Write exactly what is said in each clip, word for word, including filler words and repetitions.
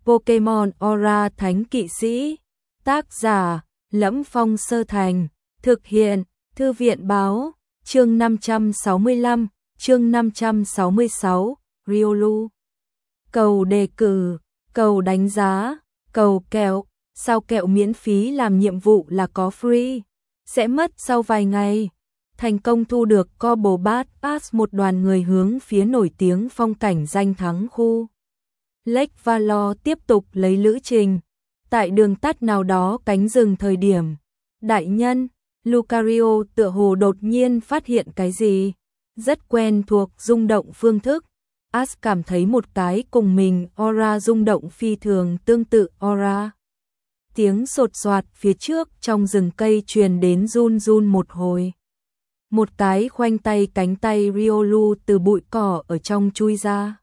Pokemon Aura Thánh Kỵ Sĩ. Tác giả: Lẫm Phong Sơ Thành. Thực hiện: Thư viện báo. Chương năm trăm sáu mươi lăm, chương năm trăm sáu mươi sáu, Riolu. Cầu đề cử, cầu đánh giá, cầu kẹo. Sao kẹo miễn phí làm nhiệm vụ là có free? Sẽ mất sau vài ngày. Thành công thu được Combo Bát Pass, một đoàn người hướng phía nổi tiếng phong cảnh danh thắng khu Lake Valor tiếp tục lấy lữ trình. Tại đường tắt nào đó cánh rừng thời điểm, đại nhân Lucario tựa hồ đột nhiên phát hiện cái gì rất quen thuộc rung động phương thức. Ash cảm thấy một cái cùng mình aura rung động phi thường tương tự aura. Tiếng sột soạt phía trước trong rừng cây truyền đến run run một hồi. Một cái khoanh tay cánh tay Riolu từ bụi cỏ ở trong chui ra.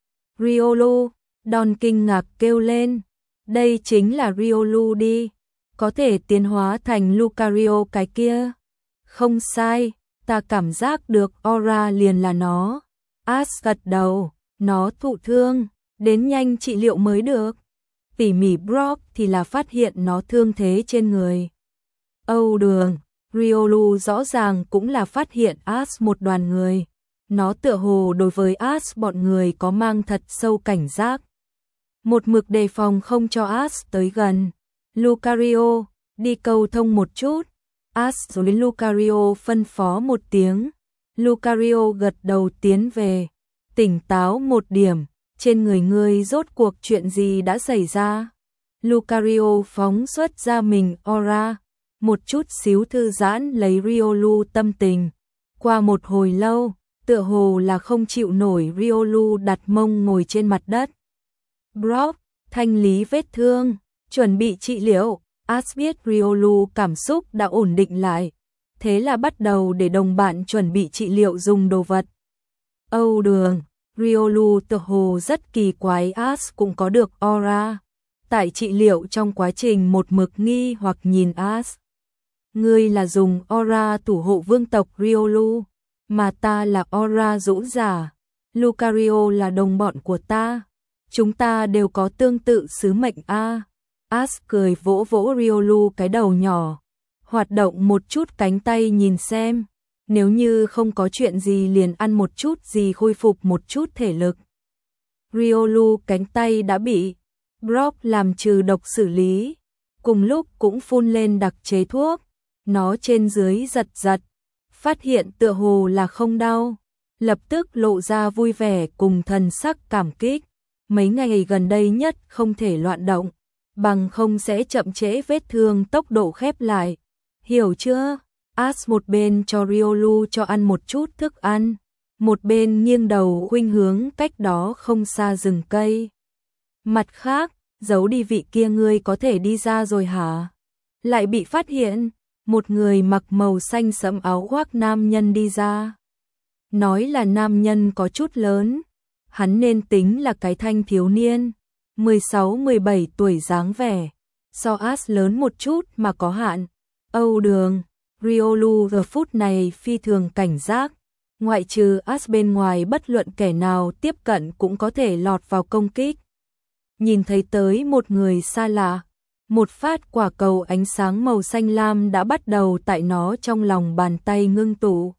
Riolu, Don kinh ngạc kêu lên. Đây chính là Riolu đi. Có thể tiến hóa thành Lucario cái kia. Không sai, ta cảm giác được aura liền là nó. Ash gật đầu, nó thụ thương, đến nhanh trị liệu mới được. Tỉ mỉ Brock thì là phát hiện nó thương thế trên người. Âu đường, Riolu rõ ràng cũng là phát hiện Ash một đoàn người. Nó tựa hồ đối với Ash bọn người có mang thật sâu cảnh giác. Một mực đề phòng không cho Ash tới gần. Lucario, đi cầu thông một chút. Ash rồi đến Lucario phân phó một tiếng. Lucario gật đầu tiến về. Tỉnh táo một điểm, trên người ngươi rốt cuộc chuyện gì đã xảy ra? Lucario phóng xuất ra mình aura, một chút xíu thư giãn lấy Riolu tâm tình. Qua một hồi lâu, tựa hồ là không chịu nổi, Riolu đặt mông ngồi trên mặt đất. Brock, thanh lý vết thương, chuẩn bị trị liệu. Ash biết Riolu cảm xúc đã ổn định lại, thế là bắt đầu để đồng bạn chuẩn bị trị liệu dùng đồ vật. Âu đường, Riolu tựa hồ rất kỳ quái, Ash cũng có được aura. Tại trị liệu trong quá trình một mực nghi hoặc nhìn Ash. Ngươi là dùng aura thủ hộ vương tộc Riolu, mà ta là aura dũng giả. Lucario là đồng bọn của ta. Chúng ta đều có tương tự sứ mệnh a. Ash cười vỗ vỗ Riolu cái đầu nhỏ, hoạt động một chút cánh tay nhìn xem. Nếu như không có chuyện gì liền ăn một chút gì khôi phục một chút thể lực. Riolu cánh tay đã bị Brock làm trừ độc xử lý, cùng lúc cũng phun lên đặc chế thuốc. Nó trên dưới giật giật, phát hiện tựa hồ là không đau, lập tức lộ ra vui vẻ cùng thần sắc cảm kích. Mấy ngày gần đây nhất không thể loạn động, bằng không sẽ chậm trễ vết thương tốc độ khép lại. Hiểu chưa? Ash một bên cho Riolu cho ăn một chút thức ăn, một bên nghiêng đầu khuynh hướng cách đó không xa rừng cây. Mặt khác, giấu đi vị kia ngươi có thể đi ra rồi hả? Lại bị phát hiện, một người mặc màu xanh sẫm áo khoác nam nhân đi ra. Nói là nam nhân có chút lớn, hắn nên tính là cái thanh thiếu niên, mười sáu mười bảy tuổi dáng vẻ, so Ash lớn một chút mà có hạn. Âu đường, Riolu giờ phút này phi thường cảnh giác, ngoại trừ Ash bên ngoài bất luận kẻ nào tiếp cận cũng có thể lọt vào công kích. Nhìn thấy tới một người xa lạ, một phát quả cầu ánh sáng màu xanh lam đã bắt đầu tại nó trong lòng bàn tay ngưng tụ.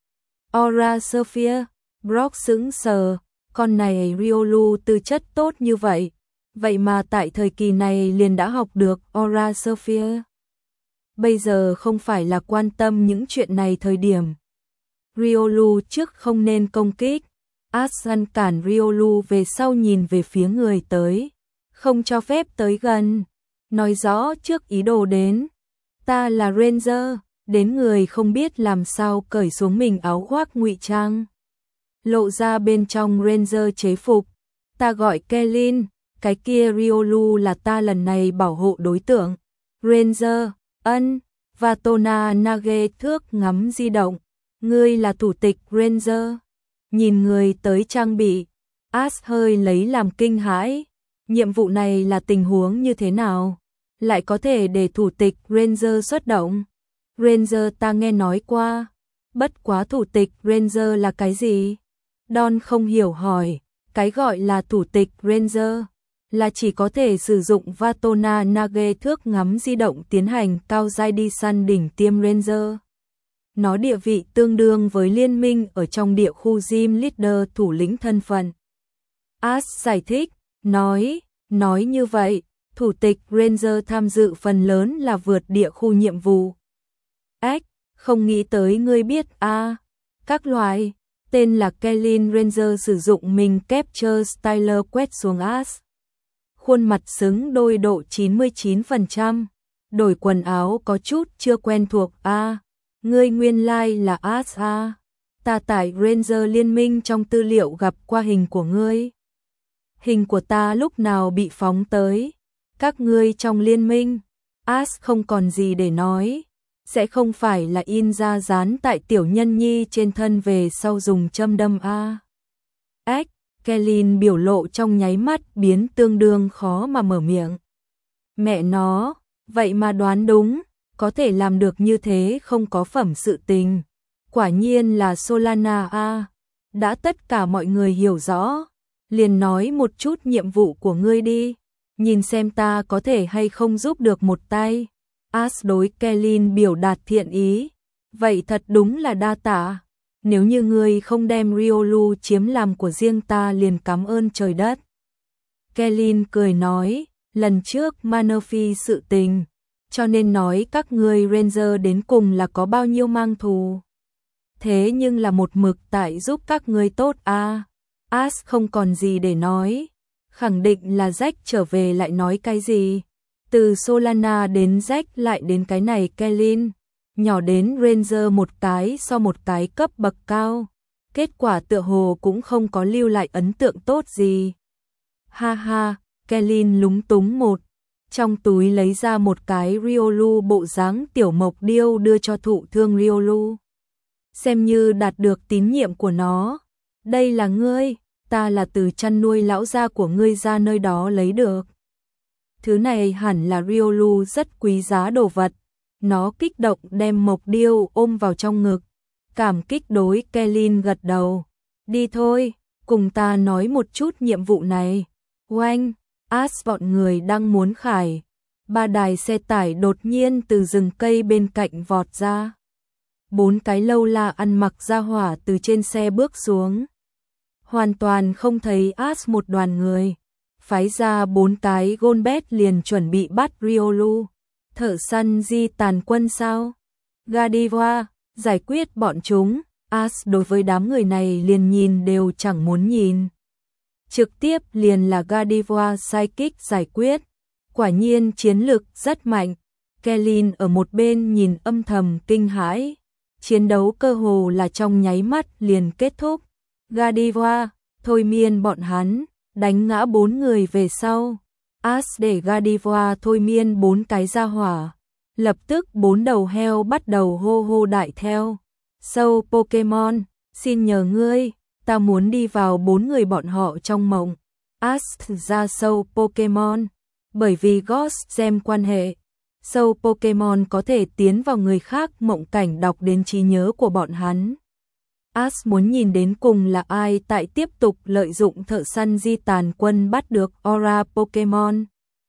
Aura Sphere, Brock sững sờ, con này Riolu tư chất tốt như vậy, vậy mà tại thời kỳ này liền đã học được Aura Sphere. Bây giờ không phải là quan tâm những chuyện này thời điểm. Riolu trước không nên công kích. Ash ngăn cản Riolu về sau, nhìn về phía người tới, không cho phép tới gần, nói rõ trước ý đồ đến. Ta là Ranger, đến người không biết làm sao cởi xuống mình áo khoác ngụy trang, lộ ra bên trong Ranger chế phục. Ta gọi Kellin, cái kia Riolu là ta lần này bảo hộ đối tượng. Ranger, ân, và Tona Nage thước ngắm di động. Ngươi là thủ tịch Ranger. Nhìn người tới trang bị, Ash hơi lấy làm kinh hãi. Nhiệm vụ này là tình huống như thế nào? Lại có thể để thủ tịch Ranger xuất động? Ranger ta nghe nói qua. Bất quá thủ tịch Ranger là cái gì? Don không hiểu hỏi. Cái gọi là thủ tịch Ranger là chỉ có thể sử dụng Vatona Nage thước ngắm di động tiến hành cao giai đi săn đỉnh tiêm Ranger. Nó địa vị tương đương với liên minh ở trong địa khu Gym Leader thủ lĩnh thân phận. Ash giải thích, nói, nói như vậy, thủ tịch Ranger tham dự phần lớn là vượt địa khu nhiệm vụ. Ếch, không nghĩ tới ngươi biết a à, các loại, tên là Kellyn Ranger sử dụng mình Capture Styler quét xuống Ash. Khuôn mặt xứng đôi độ chín mươi chín phần trăm, đổi quần áo có chút chưa quen thuộc a à, ngươi nguyên lai like là Ash a à. Ta tải Ranger liên minh trong tư liệu gặp qua hình của ngươi. Hình của ta lúc nào bị phóng tới? Các ngươi trong liên minh, Ash không còn gì để nói, sẽ không phải là in ra dán tại tiểu nhân nhi trên thân về sau dùng châm đâm a. Ếch, Kellyn biểu lộ trong nháy mắt biến tương đương khó mà mở miệng. Mẹ nó, vậy mà đoán đúng, có thể làm được như thế không có phẩm sự tình. Quả nhiên là Solana a. Đã tất cả mọi người hiểu rõ, liền nói một chút nhiệm vụ của ngươi đi, nhìn xem ta có thể hay không giúp được một tay. Ash đối Kellyn biểu đạt thiện ý, vậy thật đúng là đa tạ, nếu như ngươi không đem Riolu chiếm làm của riêng ta liền cảm ơn trời đất. Kellyn cười nói, lần trước Manaphy sự tình, cho nên nói các ngươi Ranger đến cùng là có bao nhiêu mang thù. Thế nhưng là một mực tại giúp các ngươi tốt a. À. Ash không còn gì để nói, khẳng định là Jack trở về lại nói cái gì. Từ Solana đến Jack lại đến cái này Kellyn, nhỏ đến Ranger một cái so một cái cấp bậc cao, kết quả tựa hồ cũng không có lưu lại ấn tượng tốt gì. Ha ha, Kellyn lúng túng một, trong túi lấy ra một cái Riolu bộ dáng tiểu mộc điêu đưa cho thụ thương Riolu. Xem như đạt được tín nhiệm của nó. Đây là ngươi, ta là từ chăn nuôi lão gia của ngươi ra nơi đó lấy được. Thứ này hẳn là Riolu rất quý giá đồ vật. Nó kích động đem mộc điêu ôm vào trong ngực. Cảm kích đối Kellyn gật đầu. Đi thôi, cùng ta nói một chút nhiệm vụ này. Oanh, Ash bọn người đang muốn khải. Ba đài xe tải đột nhiên từ rừng cây bên cạnh vọt ra. Bốn cái lâu la ăn mặc ra hỏa từ trên xe bước xuống. Hoàn toàn không thấy Ash một đoàn người. Phái ra bốn cái Golbet liền chuẩn bị bắt Riolu. Thợ săn di tàn quân sao? Gadiva, giải quyết bọn chúng. Ash đối với đám người này liền nhìn đều chẳng muốn nhìn. Trực tiếp liền là Gadiva Psychic giải quyết. Quả nhiên chiến lực rất mạnh. Kellyn ở một bên nhìn âm thầm kinh hãi. Chiến đấu cơ hồ là trong nháy mắt liền kết thúc. Gadiva, thôi miên bọn hắn, đánh ngã bốn người về sau. Ash để Gadiva thôi miên bốn cái ra hỏa. Lập tức bốn đầu heo bắt đầu hô hô đại theo. Sâu Pokemon, xin nhờ ngươi, ta muốn đi vào bốn người bọn họ trong mộng. Ash ra sâu Pokemon, bởi vì Ghost Gem quan hệ. Sâu Pokemon có thể tiến vào người khác mộng cảnh đọc đến trí nhớ của bọn hắn. Ash muốn nhìn đến cùng là ai tại tiếp tục lợi dụng thợ săn di tàn quân bắt được Aura Pokemon.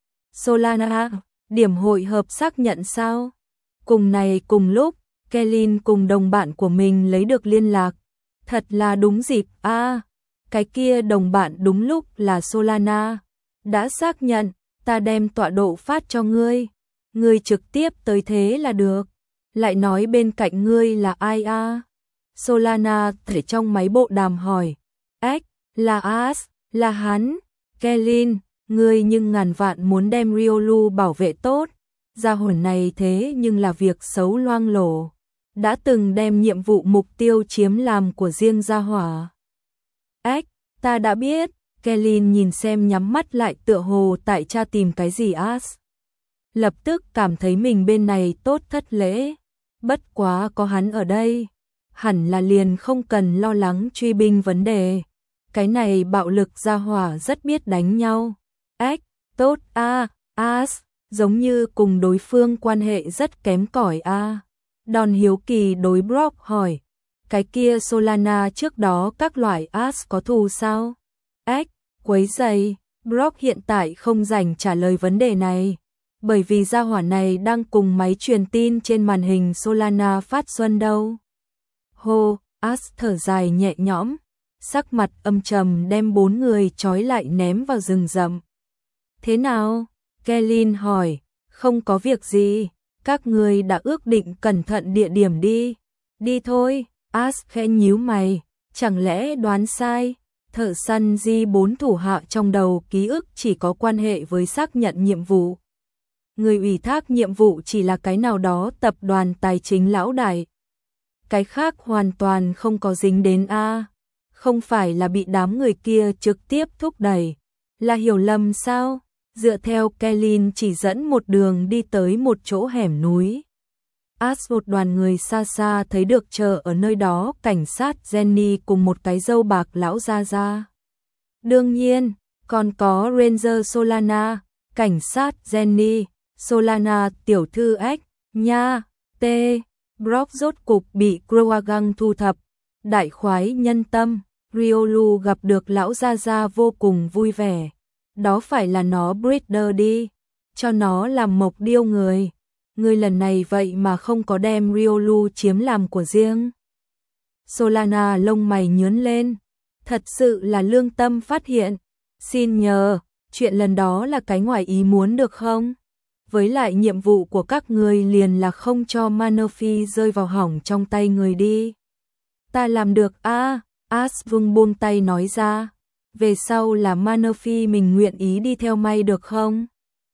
Solana, điểm hội hợp xác nhận sao? Cùng này cùng lúc, Kellyn cùng đồng bạn của mình lấy được liên lạc. Thật là đúng dịp a. À, cái kia đồng bạn đúng lúc là Solana. Đã xác nhận, ta đem tọa độ phát cho ngươi. Ngươi trực tiếp tới thế là được. Lại nói bên cạnh ngươi là ai a? À? Solana thể trong máy bộ đàm hỏi. Ếch, là Ash, là hắn. Kellyn, ngươi nhưng ngàn vạn muốn đem Riolu bảo vệ tốt. Gia hồn này thế nhưng là việc xấu loang lổ. Đã từng đem nhiệm vụ mục tiêu chiếm làm của riêng gia hỏa. Ếch, ta đã biết. Kellyn nhìn xem nhắm mắt lại tựa hồ tại tra tìm cái gì Ash. Lập tức cảm thấy mình bên này tốt thất lễ. Bất quá có hắn ở đây. Hẳn là liền không cần lo lắng truy binh vấn đề. Cái này bạo lực gia hỏa rất biết đánh nhau. Ếch, tốt a, à, Ash, giống như cùng đối phương quan hệ rất kém cỏi a. À. Đòn hiếu kỳ đối Brock hỏi, cái kia Solana trước đó các loại Ash có thù sao? Ếch, quấy giày, Brock hiện tại không rảnh trả lời vấn đề này, bởi vì gia hỏa này đang cùng máy truyền tin trên màn hình Solana phát xuân đâu. Hô, Ash thở dài nhẹ nhõm, sắc mặt âm trầm đem bốn người trói lại ném vào rừng rậm. Thế nào? Kellyn hỏi, không có việc gì, các người đã ước định cẩn thận địa điểm đi. Đi thôi, Ash khẽ nhíu mày, chẳng lẽ đoán sai? Thợ săn Di bốn thủ hạ trong đầu ký ức chỉ có quan hệ với xác nhận nhiệm vụ. Người ủy thác nhiệm vụ chỉ là cái nào đó tập đoàn tài chính lão đại. Cái khác hoàn toàn không có dính đến A. Không phải là bị đám người kia trực tiếp thúc đẩy. Là hiểu lầm sao? Dựa theo Kellyn chỉ dẫn một đường đi tới một chỗ hẻm núi. Ash một đoàn người xa xa thấy được chờ ở nơi đó cảnh sát Jenny cùng một cái râu bạc lão ra ra. Đương nhiên, còn có Ranger Solana, cảnh sát Jenny, Solana tiểu thư ếch, nha, T. Brock rốt cục bị Croaggang thu thập, đại khoái nhân tâm, Riolu gặp được lão gia gia vô cùng vui vẻ. Đó phải là nó breeder đi, cho nó làm mộc điêu người. Người lần này vậy mà không có đem Riolu chiếm làm của riêng. Solana lông mày nhướng lên, thật sự là lương tâm phát hiện. Xin nhờ, chuyện lần đó là cái ngoài ý muốn được không? Với lại nhiệm vụ của các người liền là không cho Manaphy rơi vào hỏng trong tay người đi. Ta làm được a. À, Ash vung buông tay nói ra. Về sau là Manaphy mình nguyện ý đi theo may được không?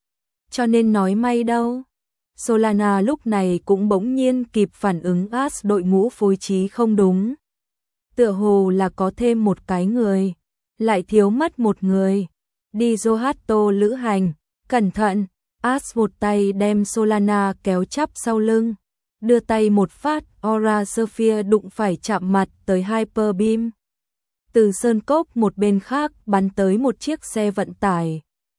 Cho nên nói may đâu. Solana lúc này cũng bỗng nhiên kịp phản ứng Ash đội ngũ phối trí không đúng. Tựa hồ là có thêm một cái người, lại thiếu mất một người. Đi Zohato lữ hành, cẩn thận. Ash một tay đem Solana kéo chắp sau lưng, đưa tay một phát, Aura Sphere đụng phải chạm mặt tới Hyper Beam. Từ sơn cốc một bên khác bắn tới một chiếc xe vận tải.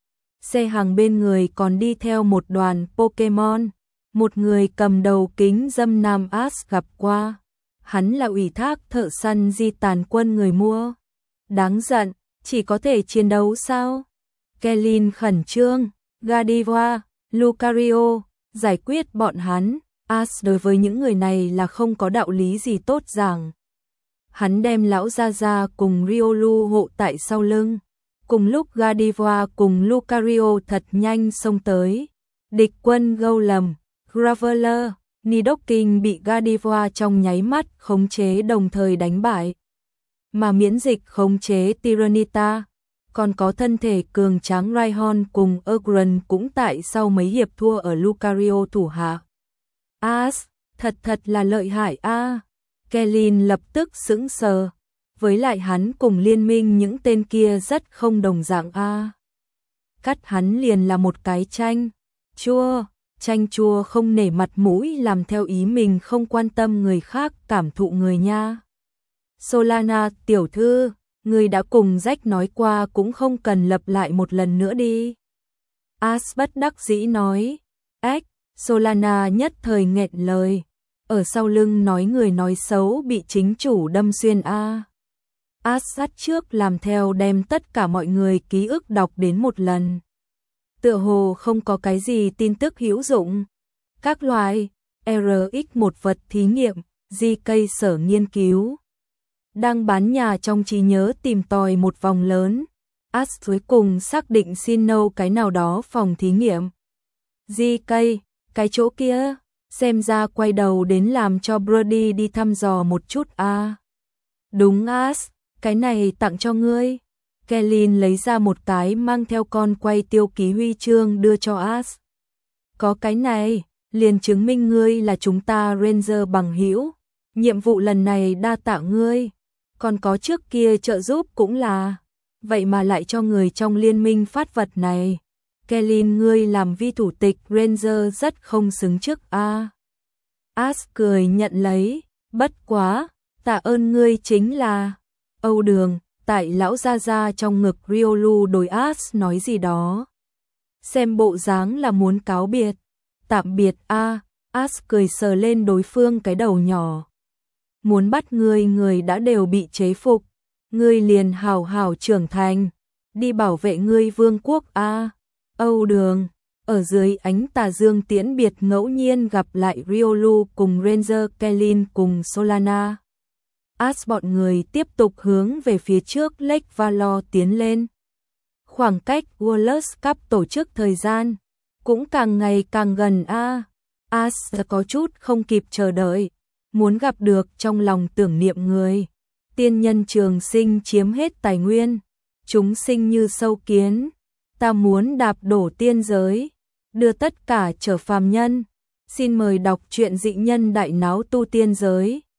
Xe hàng bên người còn đi theo một đoàn Pokemon, một người cầm đầu kính dâm nam Ash gặp qua. Hắn là ủy thác thợ săn Di tàn quân người mua. Đáng giận, chỉ có thể chiến đấu sao? Kellyn khẩn trương. Godiva, Lucario, giải quyết bọn hắn. Ash đối với những người này là không có đạo lý gì tốt giảng. Hắn đem lão gia gia cùng Riolu hộ tại sau lưng. Cùng lúc Godiva cùng Lucario thật nhanh xông tới. Địch quân Golem, Graveler, Nidoking bị Godiva trong nháy mắt khống chế đồng thời đánh bại. Mà miễn dịch khống chế Tyranitar. Còn có thân thể cường tráng Rhyhorn cùng Ugran cũng tại sau mấy hiệp thua ở Lucario thủ hạ. Ash, thật thật là lợi hại a. À. Kellyn lập tức sững sờ. Với lại hắn cùng liên minh những tên kia rất không đồng dạng a. À. Cắt hắn liền là một cái chanh chua, chanh chua không nể mặt mũi làm theo ý mình không quan tâm người khác cảm thụ người nha. Solana tiểu thư, người đã cùng Jack nói qua cũng không cần lặp lại một lần nữa đi. Ash bất đắc dĩ nói. Ếch, Solana nhất thời nghẹn lời. Ở sau lưng nói người nói xấu bị chính chủ đâm xuyên a. Ash sát trước làm theo đem tất cả mọi người ký ức đọc đến một lần. Tựa hồ không có cái gì tin tức hữu dụng. Các loài, R X một vật thí nghiệm, giê ca sở nghiên cứu. Đang bán nhà trong trí nhớ tìm tòi một vòng lớn. Ash cuối cùng xác định xin nâu cái nào đó phòng thí nghiệm. giê ca, cái chỗ kia, xem ra quay đầu đến làm cho Brody đi thăm dò một chút a. À. Đúng Ash, cái này tặng cho ngươi. Kellyn lấy ra một cái mang theo con quay tiêu ký huy chương đưa cho Ash. Có cái này, liền chứng minh ngươi là chúng ta Ranger bằng hữu. Nhiệm vụ lần này đa tạ ngươi. Còn có trước kia trợ giúp cũng là. Vậy mà lại cho người trong liên minh phát vật này. Kellyn ngươi làm vi thủ tịch Ranger rất không xứng trước a. À. Ash cười nhận lấy. Bất quá, tạ ơn ngươi chính là. Âu Đường, tại lão gia gia trong ngực Riolu đối Ash nói gì đó. Xem bộ dáng là muốn cáo biệt. Tạm biệt a. À. Ash cười sờ lên đối phương cái đầu nhỏ. Muốn bắt ngươi người đã đều bị chế phục, ngươi liền hào hào trưởng thành. đi bảo vệ ngươi vương quốc a. Âu Đường, ở dưới ánh tà dương tiễn biệt ngẫu nhiên gặp lại Riolu cùng Ranger Kellin cùng Solana. As bọn người tiếp tục hướng về phía trước Lake Valor tiến lên. Khoảng cách Wallace Cup tổ chức thời gian cũng càng ngày càng gần a. As có chút không kịp chờ đợi, muốn gặp được trong lòng tưởng niệm người. Tiên nhân trường sinh chiếm hết tài nguyên, chúng sinh như sâu kiến, ta muốn đạp đổ tiên giới, đưa tất cả trở phàm nhân. Xin mời đọc truyện Dị Nhân Đại Náo Tu Tiên Giới.